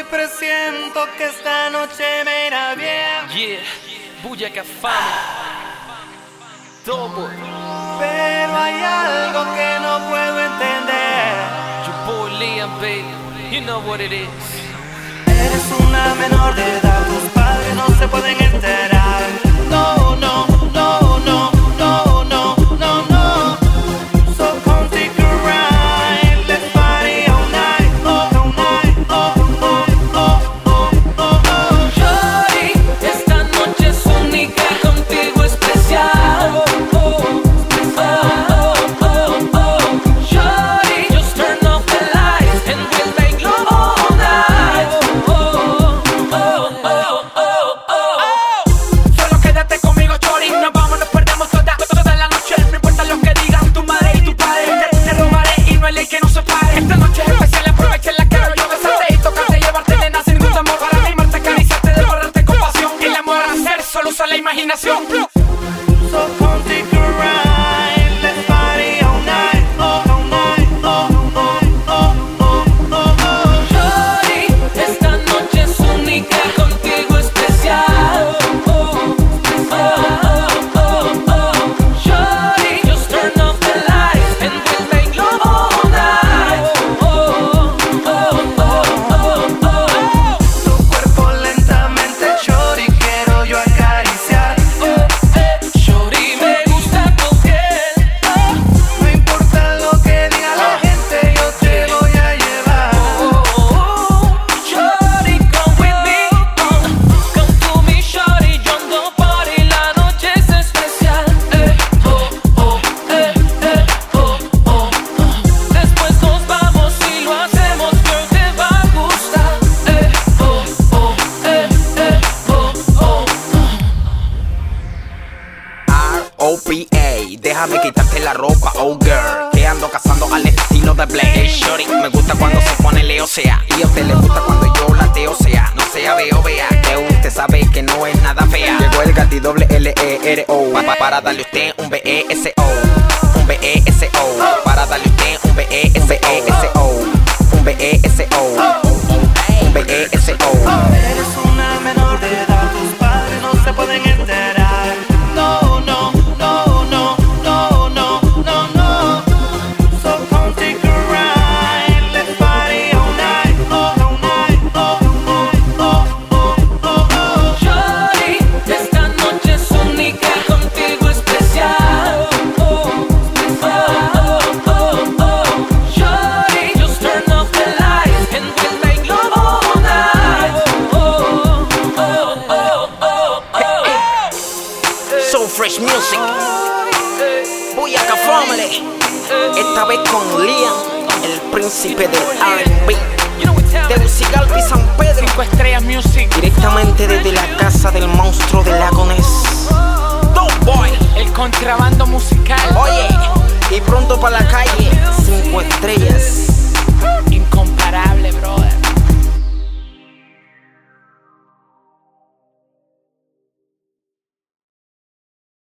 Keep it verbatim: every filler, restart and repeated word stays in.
presiento que esta noche me irá bien. Yeah, Boyacá Family. Double. Pero hay algo que no puedo entender. Your boy Liam, baby. You know what it is. Eres una menor de edad, tus padres no se pueden enterar. No, no, no, no, no, no, no, no. So come take a ride, let's party all night, oh, all night, oh, oh, oh, oh, oh, oh. Shorty, esta noche es única, contigo especial. Oh, oh, oh, oh, oh. Shorty, just turn off the lights and we'll make love all night. Oh, oh, oh, oh, oh, oh. Solo quédate conmigo, Chori. Nos vamos, nos perdemos toda, toda la noche. No importa lo que digan tu madre y tu padre. Te, te robaré y no hay ley que nos separe. Esta noche es especial, aprovecha la quiero yo besarte y tocarte, llevarte de nada sin ningún temor. Para mimarte, acariciarte, devorarte con pasión. El amor a hacer solo usa la imaginación. So come take a ride, let's party all night, oh, all night, oh, oh, oh, oh, oh, oh. Shorty, esta noche es única, contigo especial. Oh, oh, oh, oh, oh. Shorty, just turn off the lights and we'll make love all night. Oh, oh, oh, oh, oh. Tu cuerpo lentamente, shorty, quiero yo acariciar. Eh, eh, Shorty, me gusta tu piel. No importa lo que diga la gente, yo te voy a llevar. Oh, oh, oh. Shorty, come with me. Oh, come to me, shorty. Yo ando party, la noche es especial. Eh, oh, oh, eh, eh, oh, oh, oh. Después nos vamos y lo hacemos, girl, te va a gustar. Eh, oh, oh, eh, eh, oh, oh, R O P A, déjame quitarte la ropa, oh girl, que ando cazando al estilo de Blade. Hey shorty, me gusta cuando se pone Leo sea, y a usted le gusta cuando yo lateo sea. No sea veo vea, que usted sabe que no es nada fea. Llegó el gati doble L E R O, pa, pa, para darle usted un B E S O, un B E S O, para darle usted un B E S O, un B E S O, un B E S O. Eres una menor de edad, tus padres no se pueden enterar. No, no, no, no, no, no, no, no. So come take a ride, let's party all night, oh, all night, oh, oh, oh, oh, oh, oh. Shorty, esta noche es única, contigo especial. Oh, oh, oh, oh, oh. Shorty, just turn off the lights and we'll make love all night. Oh, oh, oh, oh, oh. So Fresh Music, Boyacá Family, esta vez con Liam, el príncipe del R and B, de Tegucigalpa y San Pedro, Cinco Estrellas Music. directamente desde la casa del monstruo del lago Ness. Doughboy, El contrabando musical. oye, y pronto para la calle, cinco estrellas.